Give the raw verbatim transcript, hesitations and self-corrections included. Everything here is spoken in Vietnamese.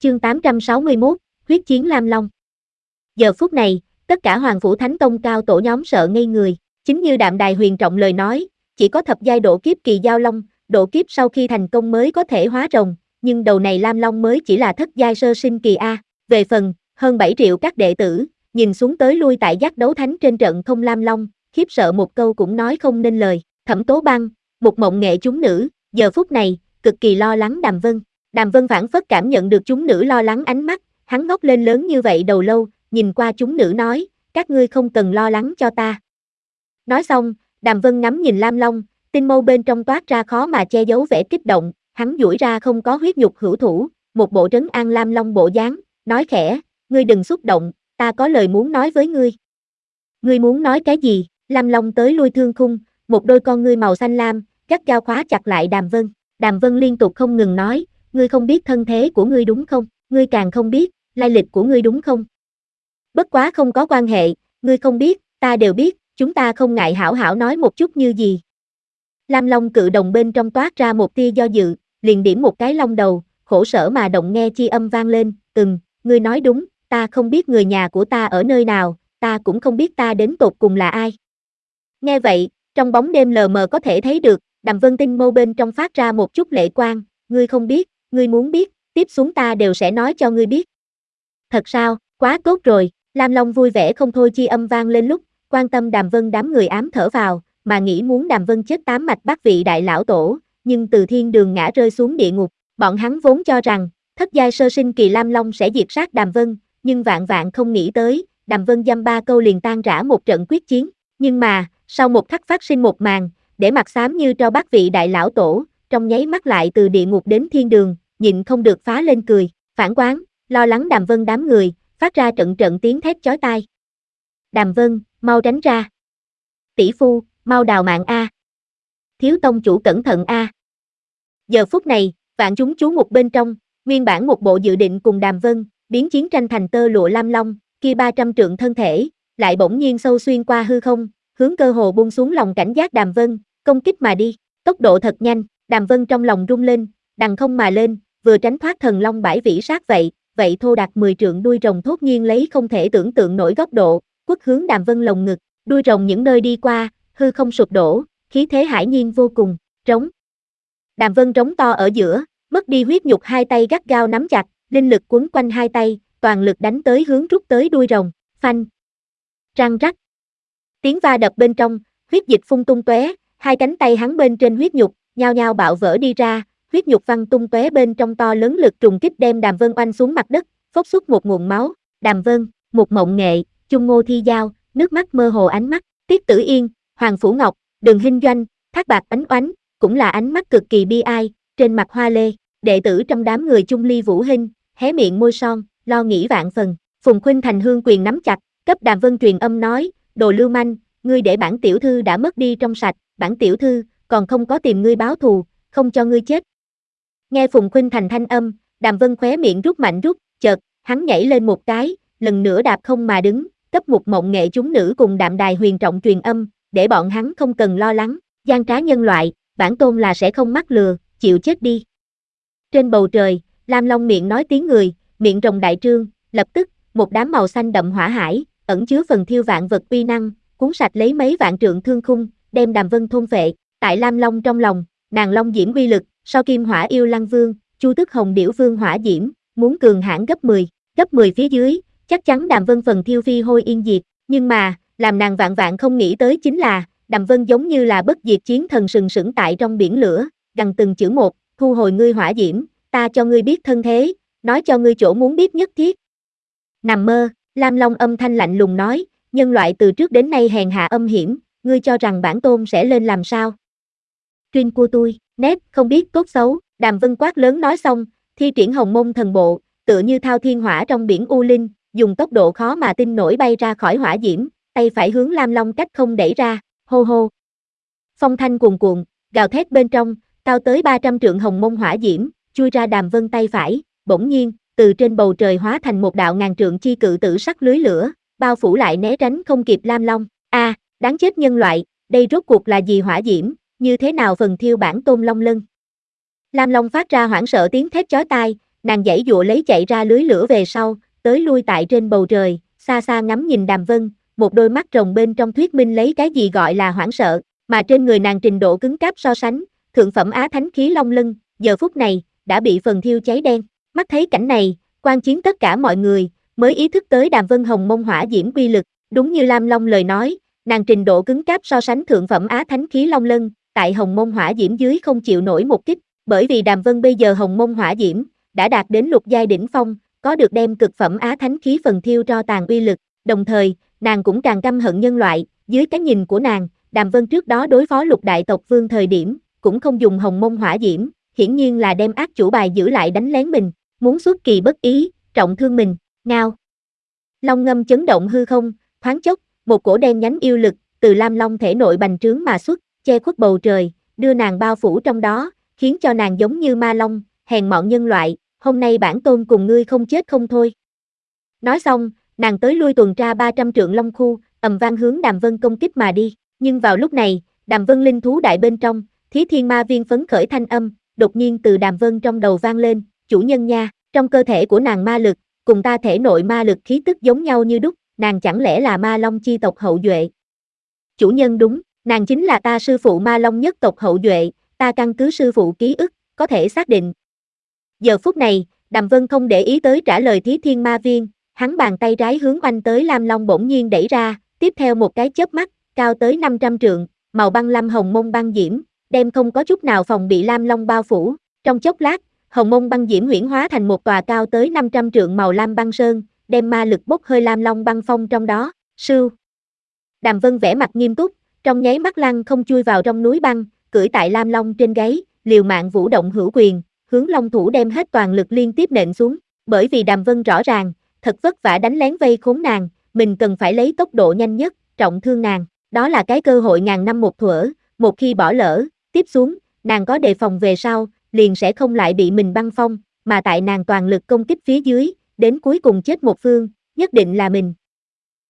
Chương tám trăm sáu mươi mốt, huyết chiến Lam Long. Giờ phút này, tất cả Hoàng Phủ Thánh Tông cao tổ nhóm sợ ngây người, chính như Đạm Đài Huyền Trọng lời nói, chỉ có thập giai độ kiếp kỳ giao long, độ kiếp sau khi thành công mới có thể hóa rồng, nhưng đầu này Lam Long mới chỉ là thất giai sơ sinh kỳ A. Về phần, hơn bảy triệu các đệ tử, nhìn xuống tới lui tại giác đấu thánh trên trận không Lam Long, khiếp sợ một câu cũng nói không nên lời. Thẩm Tố Băng, một mộng nghệ chúng nữ, giờ phút này, cực kỳ lo lắng Đàm Vân. Đàm Vân phảng phất cảm nhận được chúng nữ lo lắng ánh mắt, hắn ngóc lên lớn như vậy đầu lâu, nhìn qua chúng nữ nói, các ngươi không cần lo lắng cho ta. Nói xong, Đàm Vân ngắm nhìn Lam Long, tinh mâu bên trong toát ra khó mà che giấu vẻ kích động, hắn duỗi ra không có huyết nhục hữu thủ, một bộ trấn an Lam Long bộ dáng, nói khẽ, ngươi đừng xúc động, ta có lời muốn nói với ngươi. Ngươi muốn nói cái gì? Lam Long tới lui thương khung, một đôi con ngươi màu xanh lam, gắt gao khóa chặt lại Đàm Vân. Đàm Vân liên tục không ngừng nói, ngươi không biết thân thế của ngươi đúng không? Ngươi càng không biết lai lịch của ngươi đúng không? Bất quá không có quan hệ, ngươi không biết, ta đều biết, chúng ta không ngại hảo hảo nói một chút như gì. Lam Long cự đồng bên trong toát ra một tia do dự, liền điểm một cái long đầu, khổ sở mà động nghe chi âm vang lên, ừm, ngươi nói đúng, ta không biết người nhà của ta ở nơi nào, ta cũng không biết ta đến tột cùng là ai. Nghe vậy, trong bóng đêm lờ mờ có thể thấy được, Đàm Vân tinh mâu bên trong phát ra một chút lệ quang, ngươi không biết, ngươi muốn biết, tiếp xuống ta đều sẽ nói cho ngươi biết. Thật sao, quá tốt rồi, Lam Long vui vẻ không thôi chi âm vang lên lúc, quan tâm Đàm Vân đám người ám thở vào, mà nghĩ muốn Đàm Vân chết tám mạch bát vị đại lão tổ, nhưng từ thiên đường ngã rơi xuống địa ngục, bọn hắn vốn cho rằng, thất giai sơ sinh kỳ Lam Long sẽ diệt sát Đàm Vân, nhưng vạn vạn không nghĩ tới, Đàm Vân dăm ba câu liền tan rã một trận quyết chiến, nhưng mà, sau một khắc phát sinh một màn, để mặt xám như cho bát vị đại lão tổ, trong nháy mắt lại từ địa ngục đến thiên đường, nhịn không được phá lên cười, phản quán, lo lắng Đàm Vân đám người, phát ra trận trận tiếng thét chói tai. Đàm Vân, mau tránh ra. Tỷ phu, mau đào mạng A. Thiếu tông chủ cẩn thận A. Giờ phút này, vạn chúng chú mục bên trong, nguyên bản một bộ dự định cùng Đàm Vân, biến chiến tranh thành tơ lụa Lam Long, kia ba trăm trượng thân thể, lại bỗng nhiên sâu xuyên qua hư không, hướng cơ hồ buông xuống lòng cảnh giác Đàm Vân, công kích mà đi, tốc độ thật nhanh, Đàm Vân trong lòng rung lên, đằng không mà lên, vừa tránh thoát thần long bãi vĩ sát vậy, vậy thô đạt mười trượng đuôi rồng thốt nhiên lấy không thể tưởng tượng nổi góc độ, quất hướng Đàm Vân lồng ngực, đuôi rồng những nơi đi qua, hư không sụp đổ, khí thế hải nhiên vô cùng, trống. Đàm Vân trống to ở giữa, mất đi huyết nhục hai tay gắt gao nắm chặt, linh lực quấn quanh hai tay, toàn lực đánh tới hướng rút tới đuôi rồng, phanh. Răng rắc. Tiếng va đập bên trong, huyết dịch phun tung tóe, hai cánh tay hắn bên trên huyết nhục, nhao nhao bạo vỡ đi ra, huyết nhục văng tung tóe bên trong to lớn lực trùng kích đem Đàm Vân oanh xuống mặt đất, phốc xuất một nguồn máu. Đàm Vân, một mộng nghệ, Chung Ngô Thi Giao, nước mắt mơ hồ ánh mắt, Tiết Tử Yên, Hoàng Phủ Ngọc, Đường Hinh Doanh, Thác Bạc Ánh Oánh, cũng là ánh mắt cực kỳ bi ai, trên mặt hoa lê, đệ tử trong đám người Chung Ly Vũ Hinh, hé miệng môi son, lo nghĩ vạn phần. Phùng Khuynh Thành hương quyền nắm chặt, cấp Đàm Vân truyền âm nói, đồ lưu manh, ngươi để bản tiểu thư đã mất đi trong sạch, bản tiểu thư còn không có tìm ngươi báo thù, không cho ngươi chết. Nghe Phùng Khuynh Thành thanh âm, Đàm Vân khóe miệng rút mạnh rút, chợt, hắn nhảy lên một cái, lần nữa đạp không mà đứng, cấp một mộng nghệ chúng nữ cùng Đạm Đài Huyền Trọng truyền âm, để bọn hắn không cần lo lắng, gian trá nhân loại, bản tôn là sẽ không mắc lừa, chịu chết đi. Trên bầu trời, Lam Long miệng nói tiếng người, miệng rồng đại trương, lập tức, một đám màu xanh đậm hỏa hải, ẩn chứa phần thiêu vạn vật uy năng, cuốn sạch lấy mấy vạn trượng thương khung, đem Đàm Vân thôn phệ. Tại Lam Long trong lòng, nàng long diễm uy lực, so Kim Hỏa Yêu Lăng Vương, Chu Tức Hồng Điểu Vương hỏa diễm, muốn cường hãn gấp mười, gấp mười phía dưới, chắc chắn Đàm Vân phần thiêu phi hôi yên diệt, nhưng mà, làm nàng vạn vạn không nghĩ tới chính là, Đàm Vân giống như là bất diệt chiến thần sừng sững tại trong biển lửa, gằn từng chữ một, thu hồi ngươi hỏa diễm, ta cho ngươi biết thân thế, nói cho ngươi chỗ muốn biết nhất thiết. Nằm mơ, Lam Long âm thanh lạnh lùng nói, nhân loại từ trước đến nay hèn hạ âm hiểm, ngươi cho rằng bản tôn sẽ lên làm sao? Truyên của tôi, nét, không biết tốt xấu, Đàm Vân quát lớn nói xong, thi triển hồng môn thần bộ, tựa như thao thiên hỏa trong biển u linh, dùng tốc độ khó mà tin nổi bay ra khỏi hỏa diễm, tay phải hướng Lam Long cách không đẩy ra, hô hô. Phong thanh cuồn cuộn, gào thét bên trong, cao tới ba trăm trượng hồng môn hỏa diễm, chui ra Đàm Vân tay phải, bỗng nhiên, từ trên bầu trời hóa thành một đạo ngàn trượng chi cự tử sắc lưới lửa, bao phủ lại né tránh không kịp Lam Long. A, à, đáng chết nhân loại, đây rốt cuộc là gì hỏa diễm, như thế nào phần thiêu bản tôn long lân? Lam Long phát ra hoảng sợ tiếng thét chói tai, nàng giãy dụa lấy chạy ra lưới lửa về sau, tới lui tại trên bầu trời, xa xa ngắm nhìn Đàm Vân, một đôi mắt rồng bên trong thuyết minh lấy cái gì gọi là hoảng sợ, mà trên người nàng trình độ cứng cáp so sánh, thượng phẩm á thánh khí long lân, giờ phút này, đã bị phần thiêu cháy đen. Mắt thấy cảnh này, quan chiến tất cả mọi người, mới ý thức tới Đàm Vân hồng mông hỏa diễm quy lực, đúng như Lam Long lời nói, nàng trình độ cứng cáp so sánh thượng phẩm á thánh khí long lân, tại hồng mông hỏa diễm dưới không chịu nổi một kích, bởi vì Đàm Vân bây giờ hồng mông hỏa diễm, đã đạt đến lục giai đỉnh phong, có được đem cực phẩm á thánh khí phần thiêu tro tàn uy lực, đồng thời, nàng cũng càng căm hận nhân loại, dưới cái nhìn của nàng, Đàm Vân trước đó đối phó lục đại tộc vương thời điểm, cũng không dùng hồng mông hỏa diễm, hiển nhiên là đem ác chủ bài giữ lại đánh lén mình, muốn xuất kỳ bất ý, trọng thương mình, ngao. Long ngâm chấn động hư không, thoáng chốc, một cổ đen nhánh yêu lực, từ Lam Long thể nội bành trướng mà xuất, che khuất bầu trời, đưa nàng bao phủ trong đó, khiến cho nàng giống như ma long, hèn mọn nhân loại, hôm nay bản tôn cùng ngươi không chết không thôi. Nói xong, nàng tới lui tuần tra ba trăm trượng long khu, ầm vang hướng Đàm Vân công kích mà đi, nhưng vào lúc này, Đàm Vân linh thú đại bên trong, Thí Thiên Ma Viên phấn khởi thanh âm, đột nhiên từ Đàm Vân trong đầu vang lên, chủ nhân nha, trong cơ thể của nàng ma lực, cùng ta thể nội ma lực khí tức giống nhau như đúc, nàng chẳng lẽ là ma long chi tộc hậu duệ? Chủ nhân đúng, nàng chính là ta sư phụ ma long nhất tộc hậu duệ, ta căn cứ sư phụ ký ức, có thể xác định. Giờ phút này, Đàm Vân không để ý tới trả lời Thí Thiên Ma Viên, hắn bàn tay trái hướng oanh tới Lam Long bỗng nhiên đẩy ra, tiếp theo một cái chớp mắt, cao tới năm trăm trượng, màu băng lam hồng mông băng diễm, đem không có chút nào phòng bị Lam Long bao phủ, trong chốc lát, hồng mông băng diễm huyễn hóa thành một tòa cao tới năm trăm trượng màu lam băng sơn, đem ma lực bốc hơi Lam Long băng phong trong đó, sưu. Đàm Vân vẻ mặt nghiêm túc, trong nháy mắt lăng không chui vào trong núi băng, cưỡi tại Lam Long trên gáy, liều mạng vũ động hữu quyền, hướng Long thủ đem hết toàn lực liên tiếp nện xuống, bởi vì Đàm Vân rõ ràng, thật vất vả đánh lén vây khốn nàng, mình cần phải lấy tốc độ nhanh nhất, trọng thương nàng, đó là cái cơ hội ngàn năm một thuở, một khi bỏ lỡ, tiếp xuống, nàng có đề phòng về sau, liền sẽ không lại bị mình băng phong, mà tại nàng toàn lực công kích phía dưới, đến cuối cùng chết một phương, nhất định là mình.